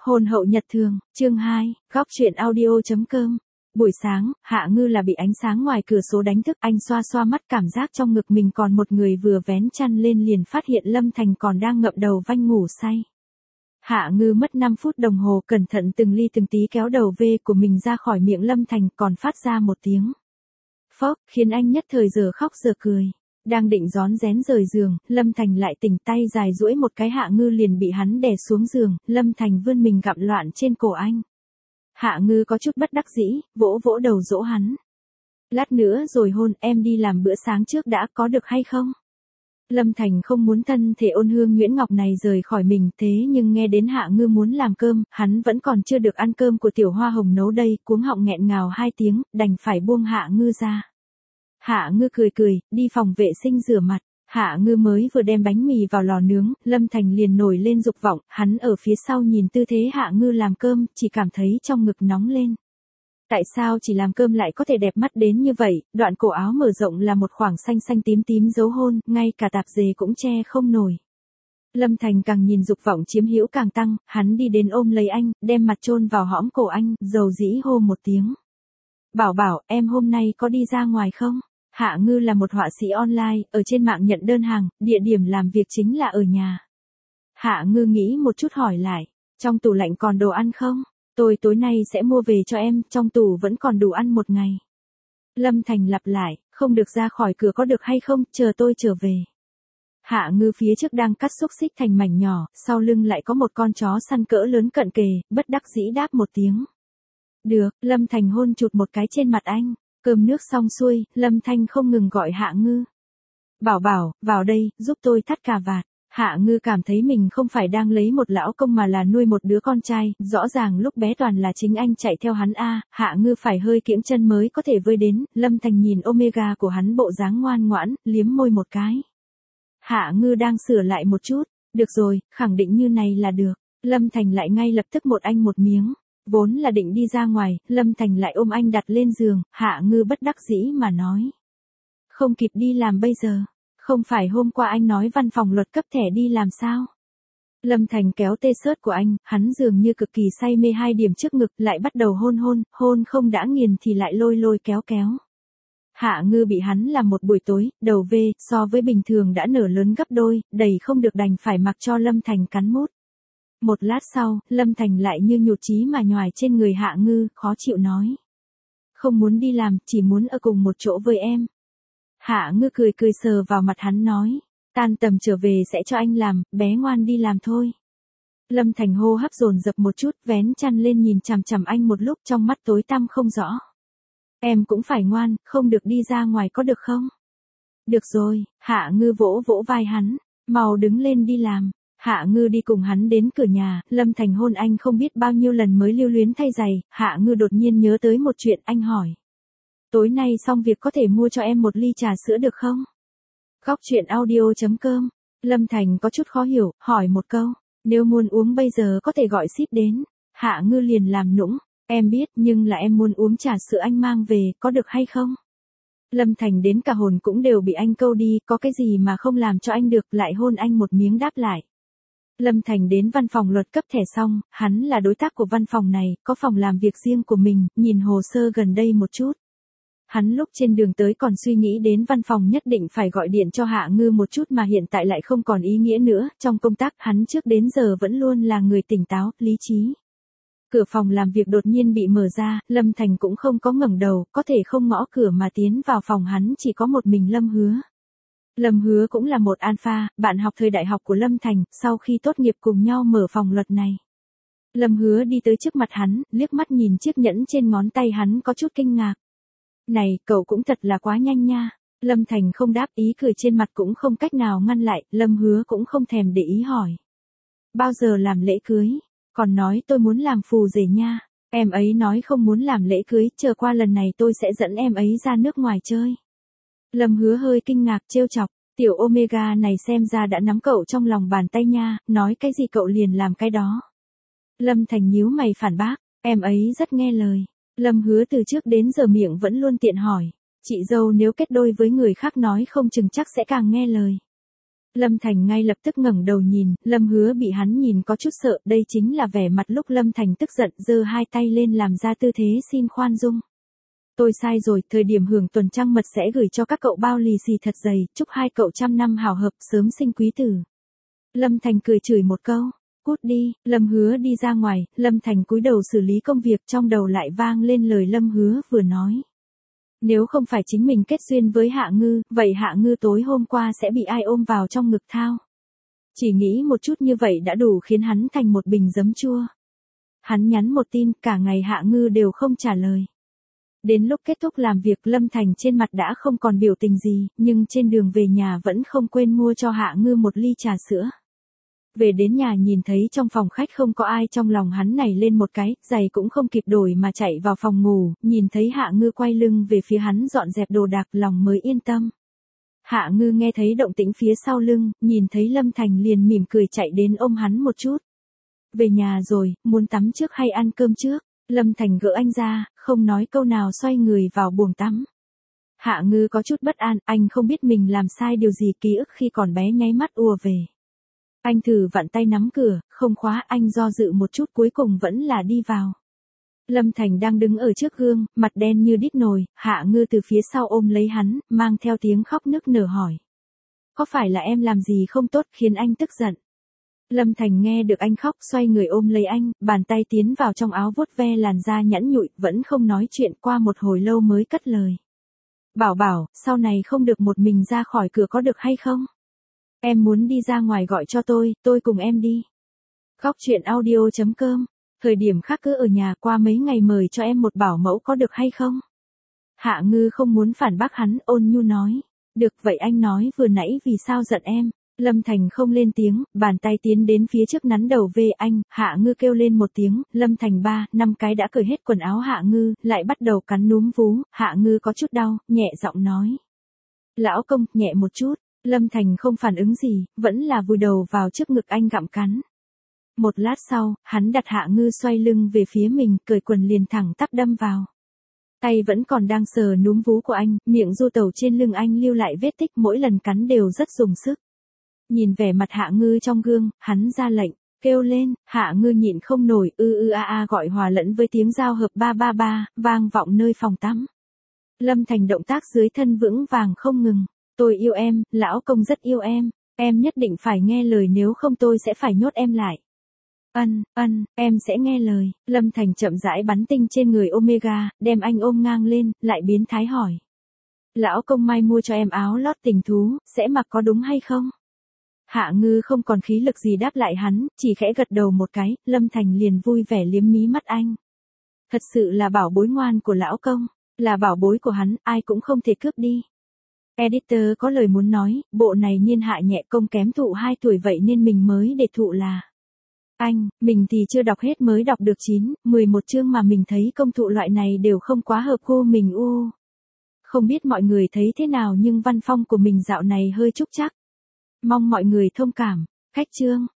Hôn hậu nhật thường, chương 2, góc truyện audio.com. Buổi sáng, Hạ Ngư là bị ánh sáng ngoài cửa sổ đánh thức, anh xoa xoa mắt cảm giác trong ngực mình còn một người vừa vén chăn lên liền phát hiện Lâm Thành còn đang ngậm đầu vanh ngủ say. Hạ Ngư mất 5 phút đồng hồ cẩn thận từng ly từng tí kéo đầu V của mình ra khỏi miệng Lâm Thành còn phát ra một tiếng phốc, khiến anh nhất thời giờ khóc giờ cười. Đang định rón rén rời giường, Lâm Thành lại tỉnh tay dài duỗi một cái Hạ Ngư liền bị hắn đè xuống giường, Lâm Thành vươn mình gặm loạn trên cổ anh. Hạ Ngư có chút bất đắc dĩ, vỗ vỗ đầu dỗ hắn. Lát nữa rồi hôn, em đi làm bữa sáng trước đã, có được hay không? Lâm Thành không muốn thân thể ôn hương Nguyễn Ngọc này rời khỏi mình, thế nhưng nghe đến Hạ Ngư muốn làm cơm, hắn vẫn còn chưa được ăn cơm của Tiểu Hoa Hồng nấu đây, cuống họng nghẹn ngào 2 tiếng, đành phải buông Hạ Ngư ra. Hạ Ngư cười cười, đi phòng vệ sinh rửa mặt. Hạ Ngư mới vừa đem bánh mì vào lò nướng, Lâm Thành liền nổi lên dục vọng, hắn ở phía sau nhìn tư thế Hạ Ngư làm cơm, chỉ cảm thấy trong ngực nóng lên. Tại sao chỉ làm cơm lại có thể đẹp mắt đến như vậy, đoạn cổ áo mở rộng là một khoảng xanh xanh tím tím dấu hôn, ngay cả tạp dề cũng che không nổi. Lâm Thành càng nhìn dục vọng chiếm hữu càng tăng, hắn đi đến ôm lấy anh, đem mặt chôn vào hõm cổ anh, dầu dĩ hô một tiếng. Bảo bảo, em hôm nay có đi ra ngoài không? Hạ Ngư là một họa sĩ online, ở trên mạng nhận đơn hàng, địa điểm làm việc chính là ở nhà. Hạ Ngư nghĩ một chút hỏi lại, trong tủ lạnh còn đồ ăn không? Tôi tối nay sẽ mua về cho em, trong tủ vẫn còn đủ ăn một ngày. Lâm Thành lặp lại, không được ra khỏi cửa có được hay không, chờ tôi trở về. Hạ Ngư phía trước đang cắt xúc xích thành mảnh nhỏ, sau lưng lại có một con chó săn cỡ lớn cận kề, bất đắc dĩ đáp một tiếng. Được, Lâm Thành hôn chụt một cái trên mặt anh. Cơm nước xong xuôi, Lâm Thanh không ngừng gọi Hạ Ngư. Bảo bảo, vào đây, giúp tôi thắt cà vạt. Hạ Ngư cảm thấy mình không phải đang lấy một lão công mà là nuôi một đứa con trai, rõ ràng lúc bé toàn là chính anh chạy theo hắn Hạ Ngư phải hơi kiễng chân mới có thể vơi đến, Lâm Thành nhìn Omega của hắn bộ dáng ngoan ngoãn, liếm môi một cái. Hạ Ngư đang sửa lại một chút, được rồi, khẳng định như này là được, Lâm Thành lại ngay lập tức một anh một miếng. Vốn là định đi ra ngoài, Lâm Thành lại ôm anh đặt lên giường, Hạ Ngư bất đắc dĩ mà nói. Không kịp đi làm bây giờ, không phải hôm qua anh nói văn phòng luật cấp thẻ đi làm sao? Lâm Thành kéo tê xớt của anh, hắn dường như cực kỳ say mê 2 điểm trước ngực, lại bắt đầu hôn không đã nghiền thì lại lôi kéo. Hạ Ngư bị hắn làm một buổi tối, đầu V, so với bình thường đã nở lớn gấp đôi, đầy không được đành phải mặc cho Lâm Thành cắn mút. Một lát sau, Lâm Thành lại như nhụt chí mà nhoài trên người Hạ Ngư, khó chịu nói. Không muốn đi làm, chỉ muốn ở cùng một chỗ với em. Hạ Ngư cười sờ vào mặt hắn nói. Tan tầm trở về sẽ cho anh làm, bé ngoan đi làm thôi. Lâm Thành hô hấp dồn dập một chút, vén chăn lên nhìn chằm chằm anh một lúc trong mắt tối tăm không rõ. Em cũng phải ngoan, không được đi ra ngoài có được không? Được rồi, Hạ Ngư vỗ vỗ vai hắn, mau đứng lên đi làm. Hạ Ngư đi cùng hắn đến cửa nhà, Lâm Thành hôn anh không biết bao nhiêu lần mới lưu luyến thay giày, Hạ Ngư đột nhiên nhớ tới một chuyện, anh hỏi. Tối nay xong việc có thể mua cho em một ly trà sữa được không? Góc truyện audio.com. Lâm Thành có chút khó hiểu, hỏi một câu, nếu muốn uống bây giờ có thể gọi ship đến. Hạ Ngư liền làm nũng, em biết nhưng là em muốn uống trà sữa anh mang về, có được hay không? Lâm Thành đến cả hồn cũng đều bị anh câu đi, có cái gì mà không làm cho anh được, lại hôn anh một miếng đáp lại. Lâm Thành đến văn phòng luật cấp thẻ xong, hắn là đối tác của văn phòng này, có phòng làm việc riêng của mình, nhìn hồ sơ gần đây một chút. Hắn lúc trên đường tới còn suy nghĩ đến văn phòng nhất định phải gọi điện cho Hạ Ngư một chút mà hiện tại lại không còn ý nghĩa nữa, trong công tác hắn trước đến giờ vẫn luôn là người tỉnh táo, lý trí. Cửa phòng làm việc đột nhiên bị mở ra, Lâm Thành cũng không có ngẩng đầu, có thể không ngõ cửa mà tiến vào phòng hắn chỉ có một mình Lâm Hứa. Lâm Hứa cũng là một alpha, bạn học thời đại học của Lâm Thành, sau khi tốt nghiệp cùng nhau mở phòng luật này. Lâm Hứa đi tới trước mặt hắn, liếc mắt nhìn chiếc nhẫn trên ngón tay hắn có chút kinh ngạc. Này, cậu cũng thật là quá nhanh nha. Lâm Thành không đáp, ý cười trên mặt cũng không cách nào ngăn lại, Lâm Hứa cũng không thèm để ý hỏi. Bao giờ làm lễ cưới? Còn nói tôi muốn làm phù rể nha. Em ấy nói không muốn làm lễ cưới, chờ qua lần này tôi sẽ dẫn em ấy ra nước ngoài chơi. Lâm Hứa hơi kinh ngạc trêu chọc, tiểu Omega này xem ra đã nắm cậu trong lòng bàn tay nha, nói cái gì cậu liền làm cái đó. Lâm Thành nhíu mày phản bác, em ấy rất nghe lời. Lâm Hứa từ trước đến giờ miệng vẫn luôn tiện hỏi, chị dâu nếu kết đôi với người khác nói không chừng chắc sẽ càng nghe lời. Lâm Thành ngay lập tức ngẩng đầu nhìn, Lâm Hứa bị hắn nhìn có chút sợ, đây chính là vẻ mặt lúc Lâm Thành tức giận, giơ hai tay lên làm ra tư thế xin khoan dung. Tôi sai rồi, thời điểm hưởng tuần trăng mật sẽ gửi cho các cậu bao lì xì thật dày, chúc hai cậu trăm năm hào hợp, sớm sinh quý tử. Lâm Thành cười chửi một câu, cút đi. Lâm Hứa đi ra ngoài, Lâm Thành cúi đầu xử lý công việc, trong đầu lại vang lên lời Lâm Hứa vừa nói. Nếu không phải chính mình kết duyên với Hạ Ngư, vậy Hạ Ngư tối hôm qua sẽ bị ai ôm vào trong ngực thao. Chỉ nghĩ một chút như vậy đã đủ khiến hắn thành một bình giấm chua. Hắn nhắn một tin, cả ngày Hạ Ngư đều không trả lời. Đến lúc kết thúc làm việc, Lâm Thành trên mặt đã không còn biểu tình gì, nhưng trên đường về nhà vẫn không quên mua cho Hạ Ngư một ly trà sữa. Về đến nhà nhìn thấy trong phòng khách không có ai, trong lòng hắn nảy lên một cái, giày cũng không kịp đổi mà chạy vào phòng ngủ, nhìn thấy Hạ Ngư quay lưng về phía hắn dọn dẹp đồ đạc, lòng mới yên tâm. Hạ Ngư nghe thấy động tĩnh phía sau lưng, nhìn thấy Lâm Thành liền mỉm cười chạy đến ôm hắn một chút. Về nhà rồi, muốn tắm trước hay ăn cơm trước? Lâm Thành gỡ anh ra, không nói câu nào xoay người vào buồng tắm. Hạ Ngư có chút bất an, anh không biết mình làm sai điều gì, ký ức khi còn bé nháy mắt ùa về. Anh thử vặn tay nắm cửa, không khóa, anh do dự một chút cuối cùng vẫn là đi vào. Lâm Thành đang đứng ở trước gương, mặt đen như đít nồi, Hạ Ngư từ phía sau ôm lấy hắn, mang theo tiếng khóc nức nở hỏi. Có phải là em làm gì không tốt khiến anh tức giận? Lâm Thành nghe được anh khóc, xoay người ôm lấy anh, bàn tay tiến vào trong áo vuốt ve làn da nhẵn nhụi, vẫn không nói chuyện, qua một hồi lâu mới cất lời. Bảo bảo, sau này không được một mình ra khỏi cửa có được hay không? Em muốn đi ra ngoài gọi cho tôi cùng em đi. Góc chuyện audio.com. Thời điểm khác cứ ở nhà, qua mấy ngày mời cho em một bảo mẫu có được hay không? Hạ Ngư không muốn phản bác hắn, ôn nhu nói. Được, vậy anh nói vừa nãy vì sao giận em? Lâm Thành không lên tiếng, bàn tay tiến đến phía trước nắn đầu về anh. Hạ Ngư kêu lên một tiếng, Lâm Thành 3-5 cái đã cởi hết quần áo Hạ Ngư, lại bắt đầu cắn núm vú. Hạ Ngư có chút đau, nhẹ giọng nói. Lão công, nhẹ một chút. Lâm Thành không phản ứng gì, vẫn là vùi đầu vào trước ngực anh gặm cắn. Một lát sau, hắn đặt Hạ Ngư xoay lưng về phía mình, cởi quần liền thẳng tắp đâm vào. Tay vẫn còn đang sờ núm vú của anh, miệng du tẩu trên lưng anh lưu lại vết tích, mỗi lần cắn đều rất dùng sức. Nhìn vẻ mặt Hạ Ngư trong gương, hắn ra lệnh, kêu lên. Hạ Ngư nhịn không nổi, gọi hòa lẫn với tiếng giao hợp 333, vang vọng nơi phòng tắm. Lâm Thành động tác dưới thân vững vàng không ngừng. Tôi yêu em, lão công rất yêu em nhất định phải nghe lời, nếu không tôi sẽ phải nhốt em lại. Em sẽ nghe lời. Lâm Thành chậm rãi bắn tinh trên người Omega, đem anh ôm ngang lên, lại biến thái hỏi. Lão công mai mua cho em áo lót tình thú, sẽ mặc có đúng hay không? Hạ Ngư không còn khí lực gì đáp lại hắn, chỉ khẽ gật đầu một cái, Lâm Thành liền vui vẻ liếm mí mắt anh. Thật sự là bảo bối ngoan của lão công, là bảo bối của hắn, ai cũng không thể cướp đi. Editor có lời muốn nói, bộ này niên hạ nhẹ công kém thụ 2 tuổi vậy nên mình mới để thụ là. Mình thì chưa đọc hết mới đọc được 9-11 chương mà mình thấy công thụ loại này đều không quá hợp gu mình Không biết mọi người thấy thế nào nhưng văn phong của mình dạo này hơi trúc trắc. Mong mọi người thông cảm. Khách chương.